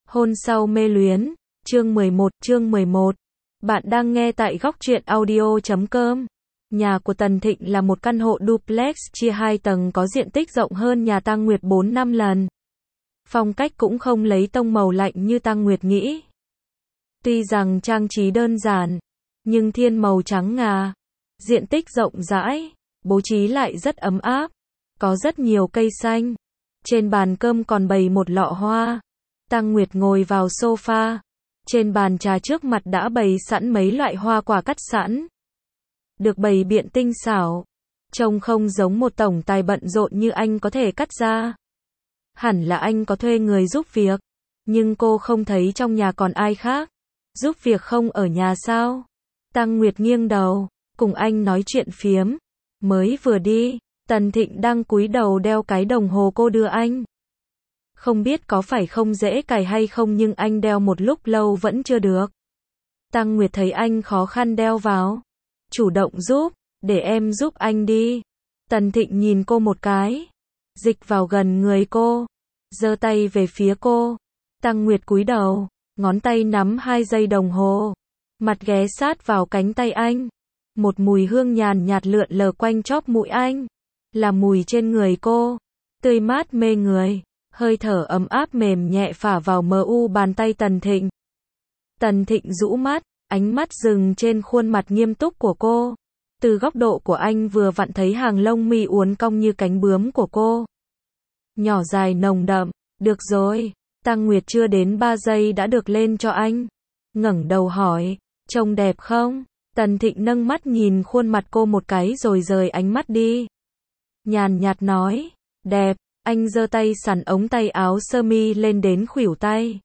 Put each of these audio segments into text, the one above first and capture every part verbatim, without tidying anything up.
Hôn sau mê luyến, chương mười một, chương mười một. Bạn đang nghe tại góc truyện audio chấm com. Nhà của Tần Thịnh là một căn hộ duplex chia hai tầng có diện tích rộng hơn nhà Tăng Nguyệt bốn năm lần. Phong cách cũng không lấy tông màu lạnh như Tăng Nguyệt nghĩ. Tuy rằng trang trí đơn giản, nhưng thiên màu trắng ngà, diện tích rộng rãi, bố trí lại rất ấm áp, có rất nhiều cây xanh. Trên bàn cơm còn bày một lọ hoa. Tăng Nguyệt ngồi vào sofa. Trên bàn trà trước mặt đã bày sẵn mấy loại hoa quả cắt sẵn. Được bày biện tinh xảo. Trông không giống một tổng tài bận rộn như anh có thể cắt ra. Hẳn là anh có thuê người giúp việc. Nhưng cô không thấy trong nhà còn ai khác. Giúp việc không ở nhà sao? Tăng Nguyệt nghiêng đầu, cùng anh nói chuyện phiếm. Mới vừa đi, Tần Thịnh đang cúi đầu đeo cái đồng hồ cô đưa anh. Không biết có phải không dễ cài hay không nhưng anh đeo một lúc lâu vẫn chưa được. Tăng Nguyệt thấy anh khó khăn đeo vào. Chủ động giúp, để em giúp anh đi. Tần Thịnh nhìn cô một cái. Dịch vào gần người cô. Giơ tay về phía cô. Tăng Nguyệt cúi đầu, ngón tay nắm hai dây đồng hồ. Mặt ghé sát vào cánh tay anh. Một mùi hương nhàn nhạt lượn lờ quanh chóp mũi anh. Là mùi trên người cô. Tươi mát mê người. Hơi thở ấm áp mềm nhẹ phả vào mờ u bàn tay Tần Thịnh. Tần Thịnh rũ mắt, ánh mắt dừng trên khuôn mặt nghiêm túc của cô. Từ góc độ của anh vừa vặn thấy hàng lông mi uốn cong như cánh bướm của cô. Nhỏ dài nồng đậm, được rồi. Tăng Nguyệt chưa đến ba giây đã được lên cho anh. Ngẩng đầu hỏi, trông đẹp không? Tần Thịnh nâng mắt nhìn khuôn mặt cô một cái rồi rời ánh mắt đi. Nhàn nhạt nói, đẹp. Anh giơ tay xắn ống tay áo sơ mi lên đến khuỷu tay.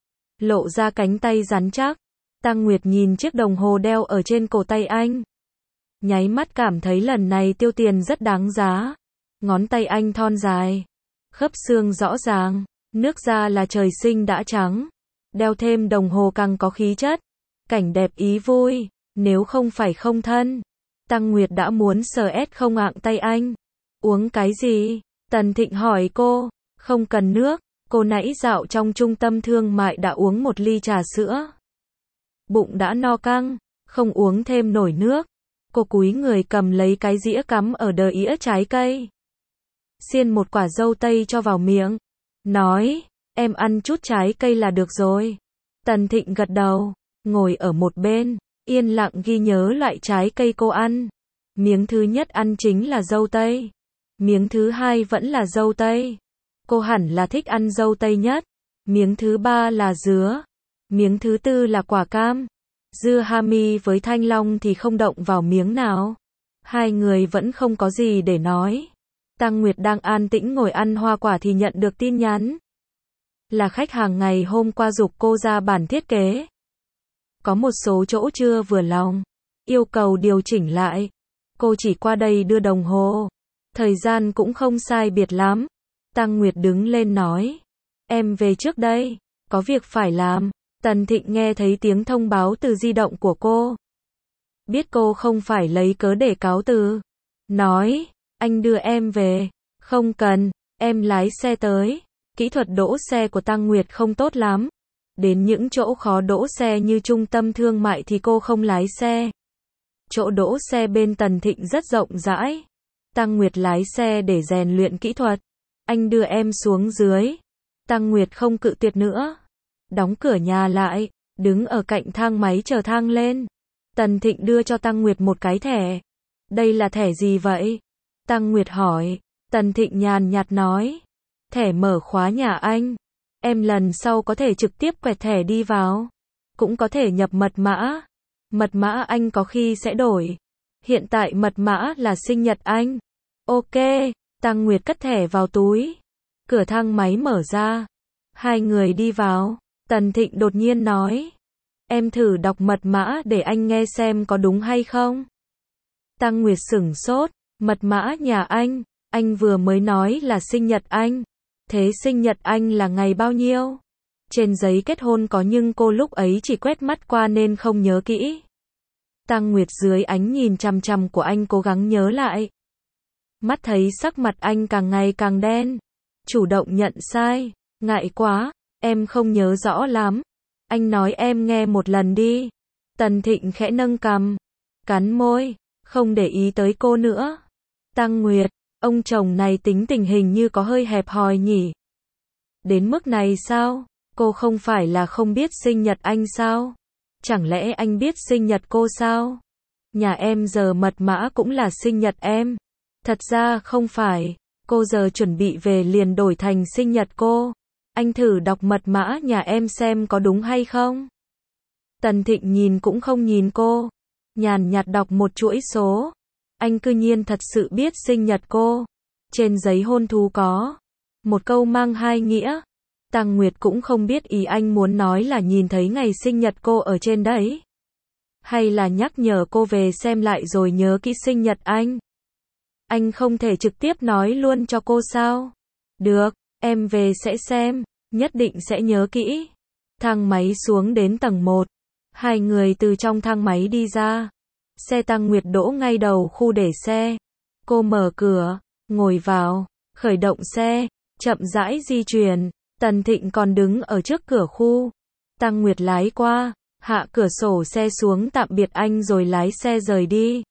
Lộ ra cánh tay rắn chắc. Tăng Nguyệt nhìn chiếc đồng hồ đeo ở trên cổ tay anh. Nháy mắt cảm thấy lần này tiêu tiền rất đáng giá. Ngón tay anh thon dài. Khớp xương rõ ràng. Nước da là trời sinh đã trắng. Đeo thêm đồng hồ càng có khí chất. Cảnh đẹp ý vui. Nếu không phải không thân. Tăng Nguyệt đã muốn sờ ét không ạng tay anh. Uống cái gì? Tần Thịnh hỏi cô. Không cần nước. Cô nãy dạo trong trung tâm thương mại đã uống một ly trà sữa. Bụng đã no căng. Không uống thêm nổi nước. Cô cúi người cầm lấy cái dĩa cắm ở đờ ĩa trái cây. Xiên một quả dâu tây cho vào miệng. Nói, em ăn chút trái cây là được rồi. Tần Thịnh gật đầu. Ngồi ở một bên. Yên lặng ghi nhớ loại trái cây cô ăn. Miếng thứ nhất ăn chính là dâu tây. Miếng thứ hai vẫn là dâu tây. Cô hẳn là thích ăn dâu tây nhất. Miếng thứ ba là dứa. Miếng thứ tư là quả cam. Dưa hami với thanh long thì không động vào miếng nào. Hai người vẫn không có gì để nói. Tăng Nguyệt đang an tĩnh ngồi ăn hoa quả thì nhận được tin nhắn. Là khách hàng ngày hôm qua giục cô ra bản thiết kế. Có một số chỗ chưa vừa lòng. Yêu cầu điều chỉnh lại. Cô chỉ qua đây đưa đồng hồ. Thời gian cũng không sai biệt lắm. Tăng Nguyệt đứng lên nói. Em về trước đây. Có việc phải làm. Tần Thịnh nghe thấy tiếng thông báo từ di động của cô. Biết cô không phải lấy cớ để cáo từ. Nói. Anh đưa em về. Không cần. Em lái xe tới. Kỹ thuật đỗ xe của Tăng Nguyệt không tốt lắm. Đến những chỗ khó đỗ xe như trung tâm thương mại thì cô không lái xe. Chỗ đỗ xe bên Tần Thịnh rất rộng rãi. Tăng Nguyệt lái xe để rèn luyện kỹ thuật. Anh đưa em xuống dưới. Tăng Nguyệt không cự tuyệt nữa. Đóng cửa nhà lại. Đứng ở cạnh thang máy chờ thang lên. Tần Thịnh đưa cho Tăng Nguyệt một cái thẻ. Đây là thẻ gì vậy? Tăng Nguyệt hỏi. Tần Thịnh nhàn nhạt nói. Thẻ mở khóa nhà anh. Em lần sau có thể trực tiếp quẹt thẻ đi vào. Cũng có thể nhập mật mã. Mật mã anh có khi sẽ đổi. Hiện tại mật mã là sinh nhật anh. Ok. Tăng Nguyệt cất thẻ vào túi. Cửa thang máy mở ra. Hai người đi vào. Tần Thịnh đột nhiên nói. Em thử đọc mật mã để anh nghe xem có đúng hay không. Tăng Nguyệt sửng sốt. Mật mã nhà anh. Anh vừa mới nói là sinh nhật anh. Thế sinh nhật anh là ngày bao nhiêu? Trên giấy kết hôn có nhưng cô lúc ấy chỉ quét mắt qua nên không nhớ kỹ. Tăng Nguyệt dưới ánh nhìn chằm chằm của anh cố gắng nhớ lại. Mắt thấy sắc mặt anh càng ngày càng đen. Chủ động nhận sai. Ngại quá. Em không nhớ rõ lắm. Anh nói em nghe một lần đi. Tần Thịnh khẽ nâng cằm, cắn môi, không để ý tới cô nữa. Tăng Nguyệt, ông chồng này tính tình hình như có hơi hẹp hòi nhỉ. Đến mức này sao? Cô không phải là không biết sinh nhật anh sao? Chẳng lẽ anh biết sinh nhật cô sao? Nhà em giờ mật mã cũng là sinh nhật em. Thật ra không phải, cô giờ chuẩn bị về liền đổi thành sinh nhật cô. Anh thử đọc mật mã nhà em xem có đúng hay không? Tần Thịnh nhìn cũng không nhìn cô, nhàn nhạt đọc một chuỗi số. Anh cư nhiên thật sự biết sinh nhật cô. Trên giấy hôn thú có một câu mang hai nghĩa. Tăng Nguyệt cũng không biết ý anh muốn nói là nhìn thấy ngày sinh nhật cô ở trên đấy, hay là nhắc nhở cô về xem lại rồi nhớ kỹ sinh nhật anh. Anh không thể trực tiếp nói luôn cho cô sao? Được, em về sẽ xem, nhất định sẽ nhớ kỹ. Thang máy xuống đến tầng một. Hai người từ trong thang máy đi ra. Xe Tăng Nguyệt đỗ ngay đầu khu để xe. Cô mở cửa, ngồi vào, khởi động xe, chậm rãi di chuyển. Tần Thịnh còn đứng ở trước cửa khu. Tăng Nguyệt lái qua, hạ cửa sổ xe xuống tạm biệt anh rồi lái xe rời đi.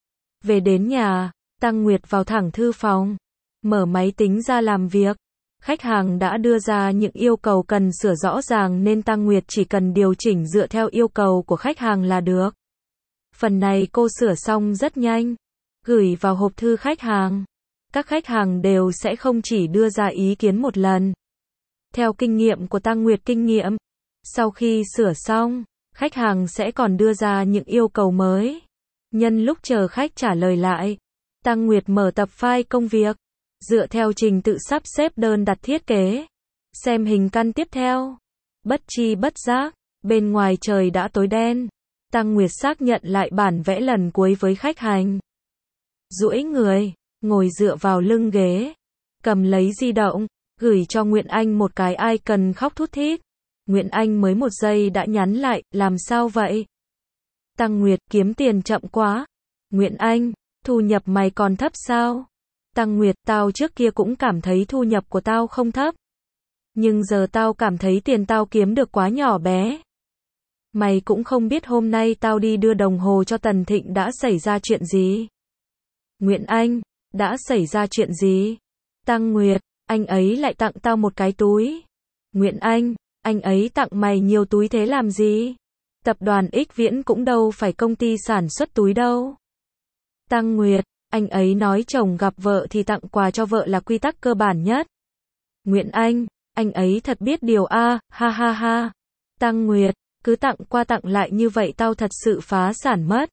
Về đến nhà, Tăng Nguyệt vào thẳng thư phòng, mở máy tính ra làm việc. Khách hàng đã đưa ra những yêu cầu cần sửa rõ ràng nên Tăng Nguyệt chỉ cần điều chỉnh dựa theo yêu cầu của khách hàng là được. Phần này cô sửa xong rất nhanh, gửi vào hộp thư khách hàng. Các khách hàng đều sẽ không chỉ đưa ra ý kiến một lần. Theo kinh nghiệm của Tăng Nguyệt kinh nghiệm, sau khi sửa xong, khách hàng sẽ còn đưa ra những yêu cầu mới. Nhân lúc chờ khách trả lời lại, Tăng Nguyệt mở tập file công việc, dựa theo trình tự sắp xếp đơn đặt thiết kế. Xem hình căn tiếp theo. Bất chi bất giác, bên ngoài trời đã tối đen. Tăng Nguyệt xác nhận lại bản vẽ lần cuối với khách hàng. Duỗi người, ngồi dựa vào lưng ghế, cầm lấy di động, gửi cho Nguyễn Anh một cái icon khóc thút thít. Nguyễn Anh mới một giây đã nhắn lại, làm sao vậy? Tăng Nguyệt, kiếm tiền chậm quá. Nguyễn Anh, thu nhập mày còn thấp sao? Tăng Nguyệt, tao trước kia cũng cảm thấy thu nhập của tao không thấp. Nhưng giờ tao cảm thấy tiền tao kiếm được quá nhỏ bé. Mày cũng không biết hôm nay tao đi đưa đồng hồ cho Tần Thịnh đã xảy ra chuyện gì. Nguyễn Anh, đã xảy ra chuyện gì? Tăng Nguyệt, anh ấy lại tặng tao một cái túi. Nguyễn Anh, anh ấy tặng mày nhiều túi thế làm gì? Tập đoàn X Viễn cũng đâu phải công ty sản xuất túi đâu. Tăng Nguyệt, anh ấy nói chồng gặp vợ thì tặng quà cho vợ là quy tắc cơ bản nhất. Nguyễn Anh, anh ấy thật biết điều a, ha ha ha. Tăng Nguyệt, cứ tặng qua tặng lại như vậy tao thật sự phá sản mất.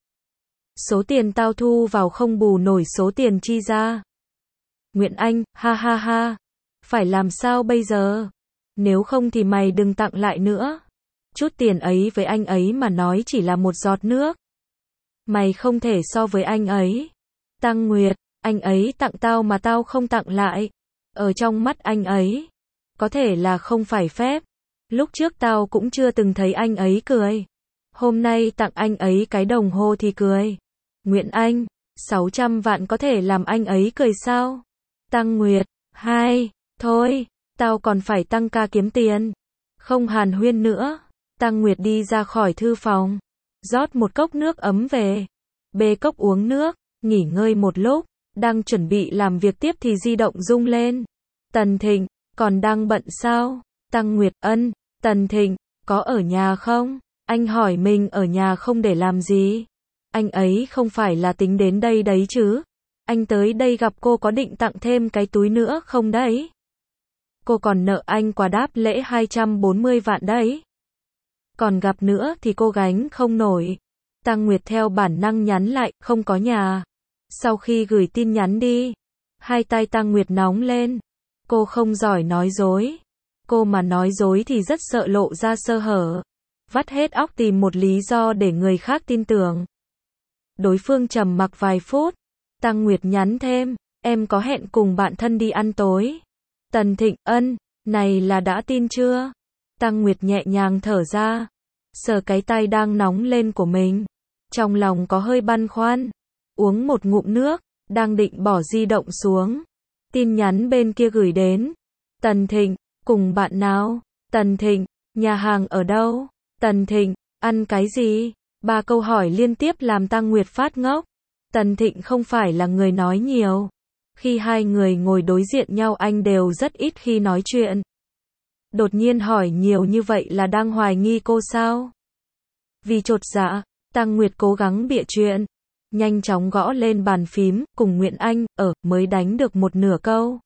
Số tiền tao thu vào không bù nổi số tiền chi ra. Nguyễn Anh, ha ha ha. Phải làm sao bây giờ? Nếu không thì mày đừng tặng lại nữa. Chút tiền ấy với anh ấy mà nói chỉ là một giọt nước. Mày không thể so với anh ấy. Tăng Nguyệt, anh ấy tặng tao mà tao không tặng lại. Ở trong mắt anh ấy, có thể là không phải phép. Lúc trước tao cũng chưa từng thấy anh ấy cười. Hôm nay tặng anh ấy cái đồng hồ thì cười. Nguyễn Anh, sáu trăm vạn có thể làm anh ấy cười sao? Tăng Nguyệt, hai, thôi, tao còn phải tăng ca kiếm tiền. Không hàn huyên nữa. Tăng Nguyệt đi ra khỏi thư phòng, rót một cốc nước ấm về. Bê cốc uống nước, nghỉ ngơi một lúc, đang chuẩn bị làm việc tiếp thì di động rung lên. Tần Thịnh, còn đang bận sao? Tăng Nguyệt, ân, Tần Thịnh, có ở nhà không? Anh hỏi mình ở nhà không để làm gì? Anh ấy không phải là tính đến đây đấy chứ? Anh tới đây gặp cô có định tặng thêm cái túi nữa không đấy? Cô còn nợ anh quà đáp lễ hai trăm bốn mươi vạn đấy. Còn gặp nữa thì cô gánh không nổi. Tăng Nguyệt theo bản năng nhắn lại, không có nhà. Sau khi gửi tin nhắn đi, hai tay Tăng Nguyệt nóng lên. Cô không giỏi nói dối. Cô mà nói dối thì rất sợ lộ ra sơ hở. Vắt hết óc tìm một lý do để người khác tin tưởng. Đối phương trầm mặc vài phút. Tăng Nguyệt nhắn thêm, em có hẹn cùng bạn thân đi ăn tối. Tần Thịnh, ân, này là đã tin chưa? Tăng Nguyệt nhẹ nhàng thở ra, sờ cái tay đang nóng lên của mình. Trong lòng có hơi băn khoăn. Uống một ngụm nước, đang định bỏ di động xuống. Tin nhắn bên kia gửi đến. Tần Thịnh, cùng bạn nào? Tần Thịnh, nhà hàng ở đâu? Tần Thịnh, ăn cái gì? Ba câu hỏi liên tiếp làm Tăng Nguyệt phát ngốc. Tần Thịnh không phải là người nói nhiều. Khi hai người ngồi đối diện nhau anh đều rất ít khi nói chuyện. Đột nhiên hỏi nhiều như vậy là đang hoài nghi cô sao? Vì chột dạ, Tăng Nguyệt cố gắng bịa chuyện. Nhanh chóng gõ lên bàn phím, cùng Nguyễn Anh, ở, mới đánh được một nửa câu.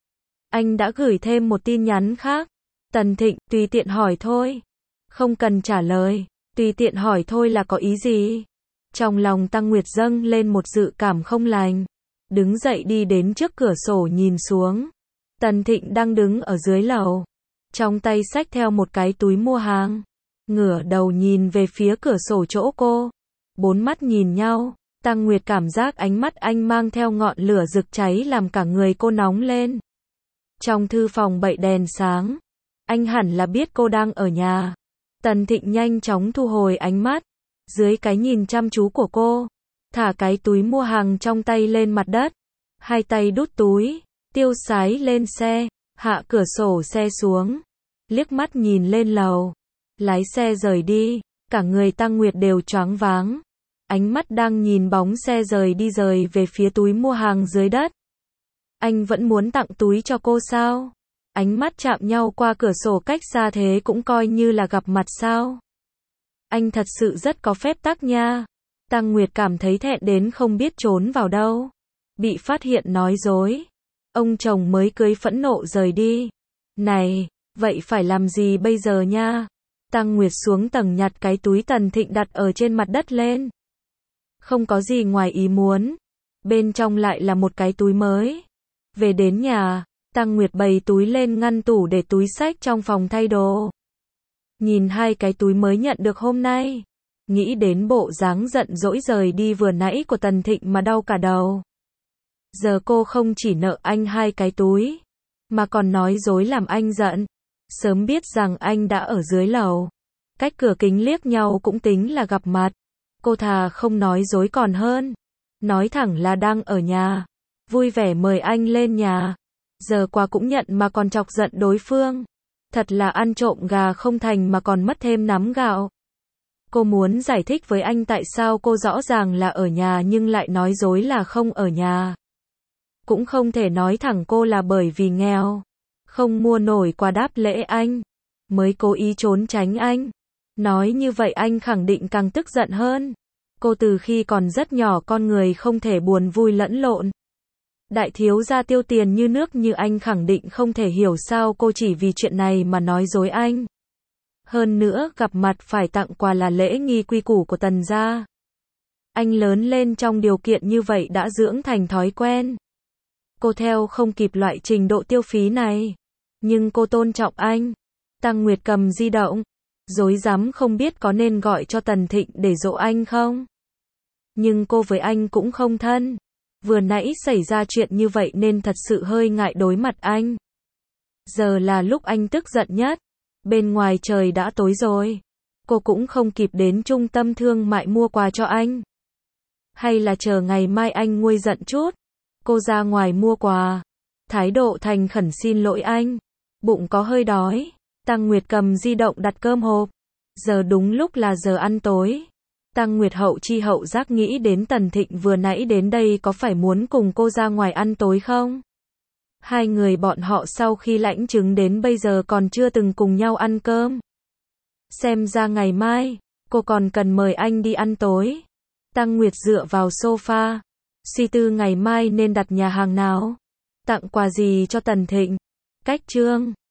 Anh đã gửi thêm một tin nhắn khác. Tần Thịnh, tùy tiện hỏi thôi. Không cần trả lời, tùy tiện hỏi thôi là có ý gì? Trong lòng Tăng Nguyệt dâng lên một dự cảm không lành. Đứng dậy đi đến trước cửa sổ nhìn xuống. Tần Thịnh đang đứng ở dưới lầu. Trong tay xách theo một cái túi mua hàng. Ngửa đầu nhìn về phía cửa sổ chỗ cô. Bốn mắt nhìn nhau. Tăng Nguyệt cảm giác ánh mắt anh mang theo ngọn lửa rực cháy làm cả người cô nóng lên. Trong thư phòng bậy đèn sáng. Anh hẳn là biết cô đang ở nhà. Tần Thịnh nhanh chóng thu hồi ánh mắt. Dưới cái nhìn chăm chú của cô. Thả cái túi mua hàng trong tay lên mặt đất. Hai tay đút túi. Tiêu sái lên xe. Hạ cửa sổ xe xuống. Liếc mắt nhìn lên lầu. Lái xe rời đi. Cả người Tăng Nguyệt đều choáng váng. Ánh mắt đang nhìn bóng xe rời đi rời về phía túi mua hàng dưới đất. Anh vẫn muốn tặng túi cho cô sao? Ánh mắt chạm nhau qua cửa sổ cách xa thế cũng coi như là gặp mặt sao? Anh thật sự rất có phép tắc nha. Tăng Nguyệt cảm thấy thẹn đến không biết trốn vào đâu. Bị phát hiện nói dối. Ông chồng mới cưới phẫn nộ rời đi. Này, vậy phải làm gì bây giờ nha? Tăng Nguyệt xuống tầng nhặt cái túi Tần Thịnh đặt ở trên mặt đất lên. Không có gì ngoài ý muốn. Bên trong lại là một cái túi mới. Về đến nhà, Tăng Nguyệt bày túi lên ngăn tủ để túi xách trong phòng thay đồ. Nhìn hai cái túi mới nhận được hôm nay. Nghĩ đến bộ dáng giận dỗi rời đi vừa nãy của Tần Thịnh mà đau cả đầu. Giờ cô không chỉ nợ anh hai cái túi, mà còn nói dối làm anh giận. Sớm biết rằng anh đã ở dưới lầu. Cách cửa kính liếc nhau cũng tính là gặp mặt. Cô thà không nói dối còn hơn. Nói thẳng là đang ở nhà. Vui vẻ mời anh lên nhà. Giờ qua cũng nhận mà còn chọc giận đối phương. Thật là ăn trộm gà không thành mà còn mất thêm nắm gạo. Cô muốn giải thích với anh tại sao cô rõ ràng là ở nhà nhưng lại nói dối là không ở nhà. Cũng không thể nói thẳng cô là bởi vì nghèo. Không mua nổi quà đáp lễ anh. Mới cố ý trốn tránh anh. Nói như vậy anh khẳng định càng tức giận hơn. Cô từ khi còn rất nhỏ con người không thể buồn vui lẫn lộn. Đại thiếu gia tiêu tiền như nước như anh khẳng định không thể hiểu sao cô chỉ vì chuyện này mà nói dối anh. Hơn nữa gặp mặt phải tặng quà là lễ nghi quy củ của Tần gia. Anh lớn lên trong điều kiện như vậy đã dưỡng thành thói quen. Cô theo không kịp loại trình độ tiêu phí này. Nhưng cô tôn trọng anh. Tăng Nguyệt cầm di động. Rối rắm không biết có nên gọi cho Tần Thịnh để dỗ anh không. Nhưng cô với anh cũng không thân. Vừa nãy xảy ra chuyện như vậy nên thật sự hơi ngại đối mặt anh. Giờ là lúc anh tức giận nhất. Bên ngoài trời đã tối rồi. Cô cũng không kịp đến trung tâm thương mại mua quà cho anh. Hay là chờ ngày mai anh nguôi giận chút. Cô ra ngoài mua quà. Thái độ thành khẩn xin lỗi anh. Bụng có hơi đói. Tăng Nguyệt cầm di động đặt cơm hộp. Giờ đúng lúc là giờ ăn tối. Tăng Nguyệt hậu chi hậu giác nghĩ đến Tần Thịnh vừa nãy đến đây có phải muốn cùng cô ra ngoài ăn tối không? Hai người bọn họ sau khi lãnh chứng đến bây giờ còn chưa từng cùng nhau ăn cơm. Xem ra ngày mai, cô còn cần mời anh đi ăn tối. Tăng Nguyệt dựa vào sofa. Suy tư ngày mai nên đặt nhà hàng nào? Tặng quà gì cho Tần Thịnh? Cách chương